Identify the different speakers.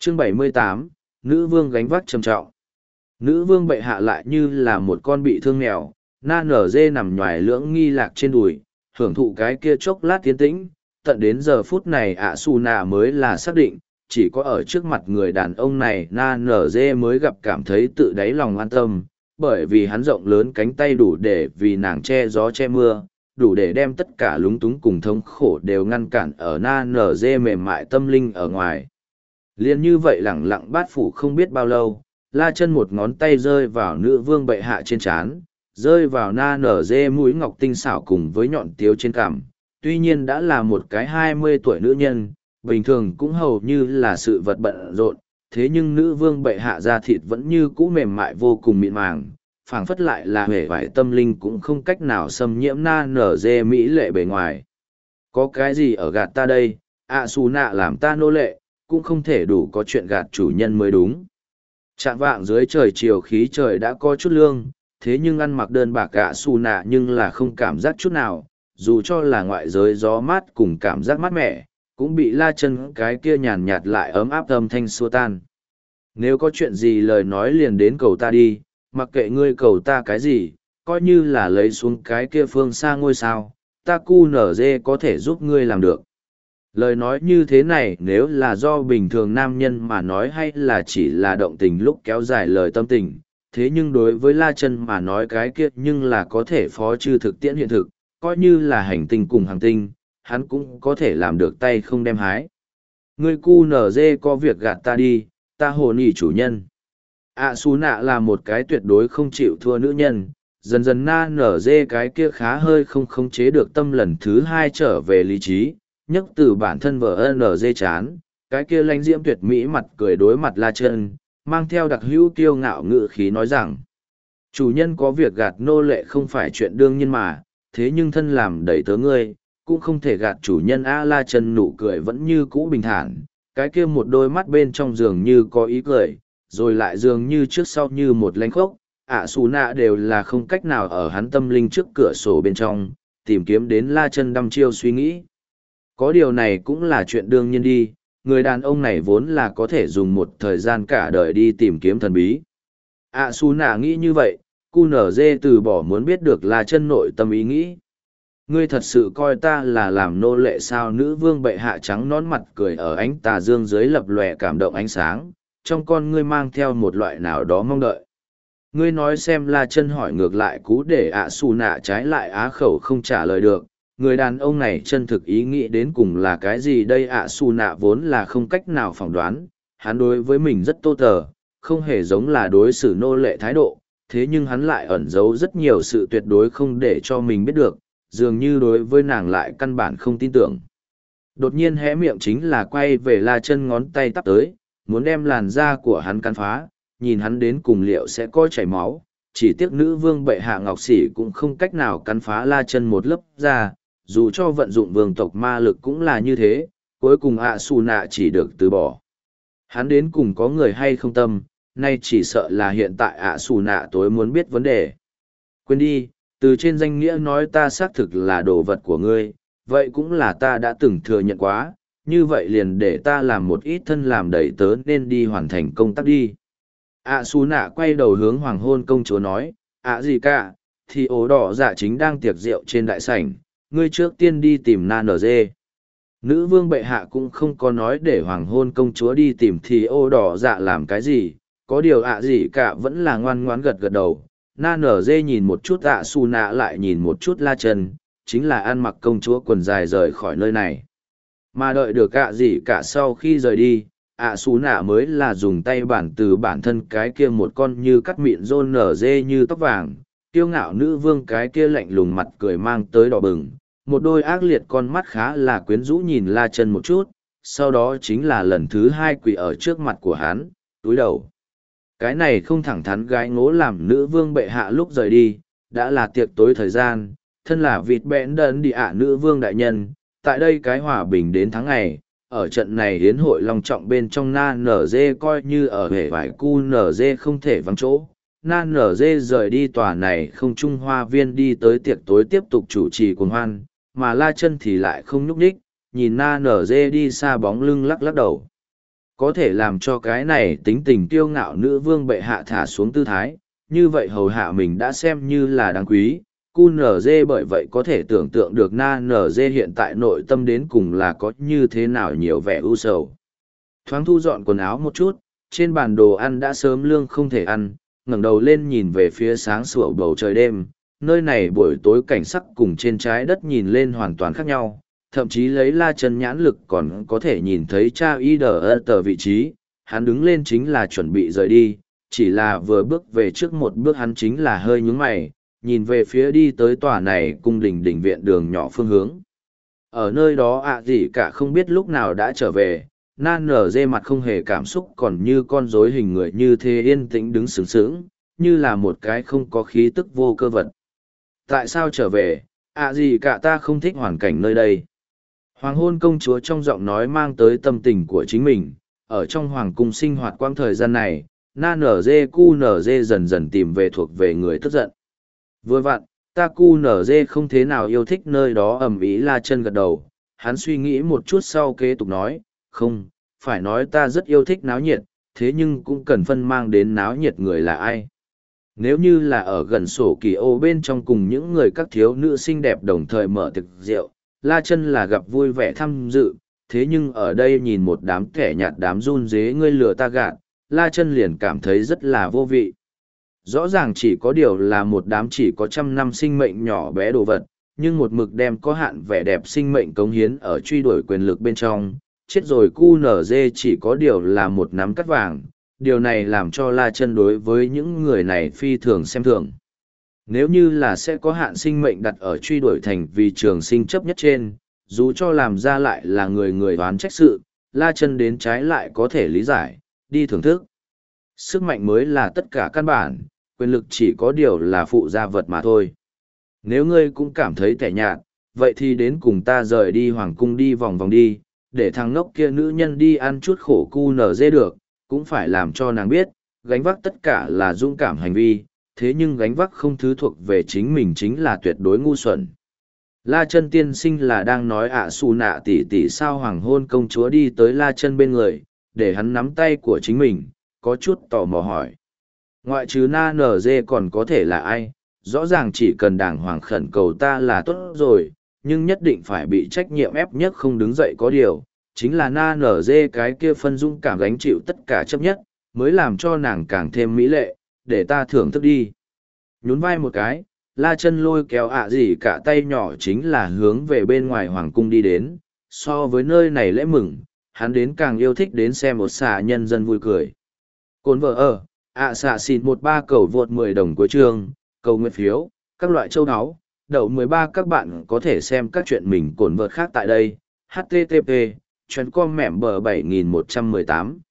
Speaker 1: Chương 78, nữ vương gánh vác trầm trọng. Nữ vương bệ hạ lại như là một con bị thương mèo, na nở dê nằm nhoài lưỡng nghi lạc trên đùi, hưởng thụ cái kia chốc lát tiến tĩnh, tận đến giờ phút này ạ xù nạ mới là xác định, chỉ có ở trước mặt người đàn ông này na nở dê mới gặp cảm thấy tự đáy lòng an tâm, bởi vì hắn rộng lớn cánh tay đủ để vì nàng che gió che mưa, đủ để đem tất cả lúng túng cùng thống khổ đều ngăn cản ở na nở dê mềm mại tâm linh ở ngoài. Liên như vậy lẳng lặng bát phủ không biết bao lâu, la chân một ngón tay rơi vào nữ vương bệ hạ trên trán, rơi vào na nở dê mũi ngọc tinh xảo cùng với nhọn tiếu trên cằm. Tuy nhiên đã là một cái 20 tuổi nữ nhân, bình thường cũng hầu như là sự vật bận rộn, thế nhưng nữ vương bệ hạ da thịt vẫn như cũ mềm mại vô cùng mịn màng, phảng phất lại là hề vải tâm linh cũng không cách nào xâm nhiễm na nở dê mỹ lệ bề ngoài. Có cái gì ở gạt ta đây, ạ xù nạ làm ta nô lệ, cũng không thể đủ có chuyện gạt chủ nhân mới đúng. Chạm vạng dưới trời chiều khí trời đã có chút lương, thế nhưng ăn mặc đơn bạc ạ xù nạ nhưng là không cảm giác chút nào, dù cho là ngoại giới gió mát cùng cảm giác mát mẻ, cũng bị la chân cái kia nhàn nhạt lại ấm áp âm thanh xua tan. Nếu có chuyện gì lời nói liền đến cầu ta đi, mặc kệ ngươi cầu ta cái gì, coi như là lấy xuống cái kia phương xa ngôi sao, ta cu nở dê có thể giúp ngươi làm được. Lời nói như thế này nếu là do bình thường nam nhân mà nói hay là chỉ là động tình lúc kéo dài lời tâm tình, thế nhưng đối với La Chân mà nói cái kia nhưng là có thể phó chư thực tiễn hiện thực, coi như là hành tinh cùng hành tinh, hắn cũng có thể làm được tay không đem hái. Ngươi cu nở dê có việc gạt ta đi, ta hồ nỉ chủ nhân. Su nạ là một cái tuyệt đối không chịu thua nữ nhân, dần dần na nở dê cái kia khá hơi không khống chế được tâm lần thứ hai trở về lý trí, nhấc từ bản thân vợ nở dê chán, cái kia lãnh diễm tuyệt mỹ mặt cười đối mặt La Chân, mang theo đặc hữu kiêu ngạo ngự khí nói rằng, chủ nhân có việc gạt nô lệ không phải chuyện đương nhiên mà, thế nhưng thân làm đẩy tớ ngươi, cũng không thể gạt chủ nhân. La Chân nụ cười vẫn như cũ bình thản, cái kia một đôi mắt bên trong dường như có ý cười, rồi lại dường như trước sau như một lanh khốc, Su nạ đều là không cách nào ở hắn tâm linh trước cửa sổ bên trong, tìm kiếm đến La Chân đăm chiêu suy nghĩ. Có điều này cũng là chuyện đương nhiên đi, người đàn ông này vốn là có thể dùng một thời gian cả đời đi tìm kiếm thần bí. Su nạ nghĩ như vậy, cu nở dê từ bỏ muốn biết được La Chân nội tâm ý nghĩ. Ngươi thật sự coi ta là làm nô lệ sao? Nữ vương bệ hạ trắng nón mặt cười ở ánh tà dương dưới lập lòe cảm động ánh sáng, trong con ngươi mang theo một loại nào đó mong đợi. Ngươi nói xem. La Chân hỏi ngược lại cú để Su nạ trái lại á khẩu không trả lời được. Người đàn ông này chân thực ý nghĩ đến cùng là cái gì đây? Su nạ vốn là không cách nào phỏng đoán, hắn đối với mình rất tô tờ, không hề giống là đối xử nô lệ thái độ, thế nhưng hắn lại ẩn giấu rất nhiều sự tuyệt đối không để cho mình biết được, dường như đối với nàng lại căn bản không tin tưởng. Đột nhiên hé miệng chính là quay về La Chân ngón tay tắp tới, muốn đem làn da của hắn cắn phá, nhìn hắn đến cùng liệu sẽ có chảy máu, chỉ tiếc nữ vương bệ hạ ngọc sĩ cũng không cách nào cắn phá La Chân một lớp da, dù cho vận dụng vương tộc ma lực cũng là như thế, cuối cùng Su nạ chỉ được từ bỏ. Hắn đến cùng có người hay không tâm, nay chỉ sợ là hiện tại Su nạ tối muốn biết vấn đề. Quên đi, từ trên danh nghĩa nói ta xác thực là đồ vật của ngươi, vậy cũng là ta đã từng thừa nhận quá, như vậy liền để ta làm một ít thân làm đầy tớ nên đi hoàn thành công tác đi. Su nạ quay đầu hướng hoàng hôn công chúa nói, gì cả, thì ố đỏ dạ chính đang tiệc rượu trên đại sảnh, ngươi trước tiên đi tìm na nở dê. Nữ vương bệ hạ cũng không có nói để hoàng hôn công chúa đi tìm thì ô đỏ dạ làm cái gì, có điều gì cả vẫn là ngoan ngoãn gật gật đầu. Na nở dê nhìn một chút Su nạ lại nhìn một chút La Chân, chính là ăn mặc công chúa quần dài rời khỏi nơi này. Mà đợi được gì cả sau khi rời đi, Su nạ mới là dùng tay bản từ bản thân cái kia một con như cắt mịn rôn nở dê như tóc vàng, kiêu ngạo nữ vương cái kia lạnh lùng mặt cười mang tới đỏ bừng, một đôi ác liệt con mắt khá là quyến rũ nhìn La Chân một chút, sau đó chính là lần thứ hai quỳ ở trước mặt của hắn, túi đầu. Cái này không thẳng thắn gái ngố làm nữ vương bệ hạ lúc rời đi, đã là tiệc tối thời gian, thân là vịt bẽn đần đi nữ vương đại nhân, tại đây cái hòa bình đến tháng ngày, ở trận này hiến hội long trọng bên trong na nở dê coi như ở hệ vải cu nở dê không thể vắng chỗ. Na nở dê rời đi tòa này không trung hoa viên đi tới tiệc tối tiếp tục chủ trì cuồng hoan, mà La Chân thì lại không nhúc nhích, nhìn na nở dê đi xa bóng lưng lắc lắc đầu. Có thể làm cho cái này tính tình kiêu ngạo nữ vương bệ hạ thả xuống tư thái, như vậy hầu hạ mình đã xem như là đáng quý. QNZ bởi vậy có thể tưởng tượng được NZ hiện tại nội tâm đến cùng là có như thế nào nhiều vẻ ưu sầu. Thoáng thu dọn quần áo một chút, trên bàn đồ ăn đã sớm lương không thể ăn, ngẩng đầu lên nhìn về phía sáng sủa bầu trời đêm, nơi này buổi tối cảnh sắc cùng trên trái đất nhìn lên hoàn toàn khác nhau, thậm chí lấy La Chân nhãn lực còn có thể nhìn thấy cha y đờ tờ vị trí, hắn đứng lên chính là chuẩn bị rời đi, chỉ là vừa bước về trước một bước hắn chính là hơi nhướng mày, nhìn về phía đi tới tòa này cung đình đỉnh viện đường nhỏ phương hướng. Ở nơi đó gì cả không biết lúc nào đã trở về, nan nở dê mặt không hề cảm xúc còn như con rối hình người như thế yên tĩnh đứng sướng sướng, như là một cái không có khí tức vô cơ vật. Tại sao trở về, gì cả ta không thích hoàn cảnh nơi đây. Hoàng hôn công chúa trong giọng nói mang tới tâm tình của chính mình, ở trong hoàng cung sinh hoạt quãng thời gian này, na nở dê cu nở dê dần dần tìm về thuộc về người tức giận. Vừa vặn, ta cu nở dê không thế nào yêu thích nơi đó ầm ĩ La Chân gật đầu, hắn suy nghĩ một chút sau kế tục nói, không, phải nói ta rất yêu thích náo nhiệt, thế nhưng cũng cần phân mang đến náo nhiệt người là ai. Nếu như là ở gần sổ kỳ ô bên trong cùng những người các thiếu nữ xinh đẹp đồng thời mở thực rượu, La Chân là gặp vui vẻ tham dự, thế nhưng ở đây nhìn một đám kẻ nhạt đám run rế ngươi lừa ta gạt, La Chân liền cảm thấy rất là vô vị. Rõ ràng chỉ có điều là một đám chỉ có 100 năm sinh mệnh nhỏ bé đồ vật, nhưng một mực đem có hạn vẻ đẹp sinh mệnh cống hiến ở truy đuổi quyền lực bên trong, chết rồi QNZ chỉ có điều là một nắm cắt vàng, điều này làm cho La Chân đối với những người này phi thường xem thường. Nếu như là sẽ có hạn sinh mệnh đặt ở truy đuổi thành vì trường sinh chấp nhất trên, dù cho làm ra lại là người người đoán trách sự, La Chân đến trái lại có thể lý giải, đi thưởng thức. Sức mạnh mới là tất cả căn bản, quyền lực chỉ có điều là phụ gia vật mà thôi. Nếu ngươi cũng cảm thấy tẻ nhạt, vậy thì đến cùng ta rời đi hoàng cung đi vòng vòng đi, để thằng ngốc kia nữ nhân đi ăn chút khổ cu nở dê được, cũng phải làm cho nàng biết, gánh vác tất cả là dũng cảm hành vi, thế nhưng gánh vác không thứ thuộc về chính mình chính là tuyệt đối ngu xuẩn. La Chân tiên sinh là đang nói xù nạ tỷ tỷ sao hoàng hôn công chúa đi tới La Chân bên người, để hắn nắm tay của chính mình, có chút tò mò hỏi. Ngoại trừ na nở dê còn có thể là ai, rõ ràng chỉ cần đàng hoàng khẩn cầu ta là tốt rồi, nhưng nhất định phải bị trách nhiệm ép nhất không đứng dậy có điều, chính là na nở dê cái kia phân dũng cảm gánh chịu tất cả chấp nhất, mới làm cho nàng càng thêm mỹ lệ, để ta thưởng thức đi. Nhún vai một cái, La Chân lôi kéo gì cả tay nhỏ chính là hướng về bên ngoài hoàng cung đi đến, so với nơi này lễ mừng, hắn đến càng yêu thích đến xem một xà nhân dân vui cười. Cồn vợ ở, xạ xịt 13 cầu vượt 10 đồng cuối chương, cầu nguyện phiếu, các loại châu áo, đậu 13 các bạn có thể xem các chuyện mình cồn vợt khác tại đây, http, chuyến com mẻm bờ 7118.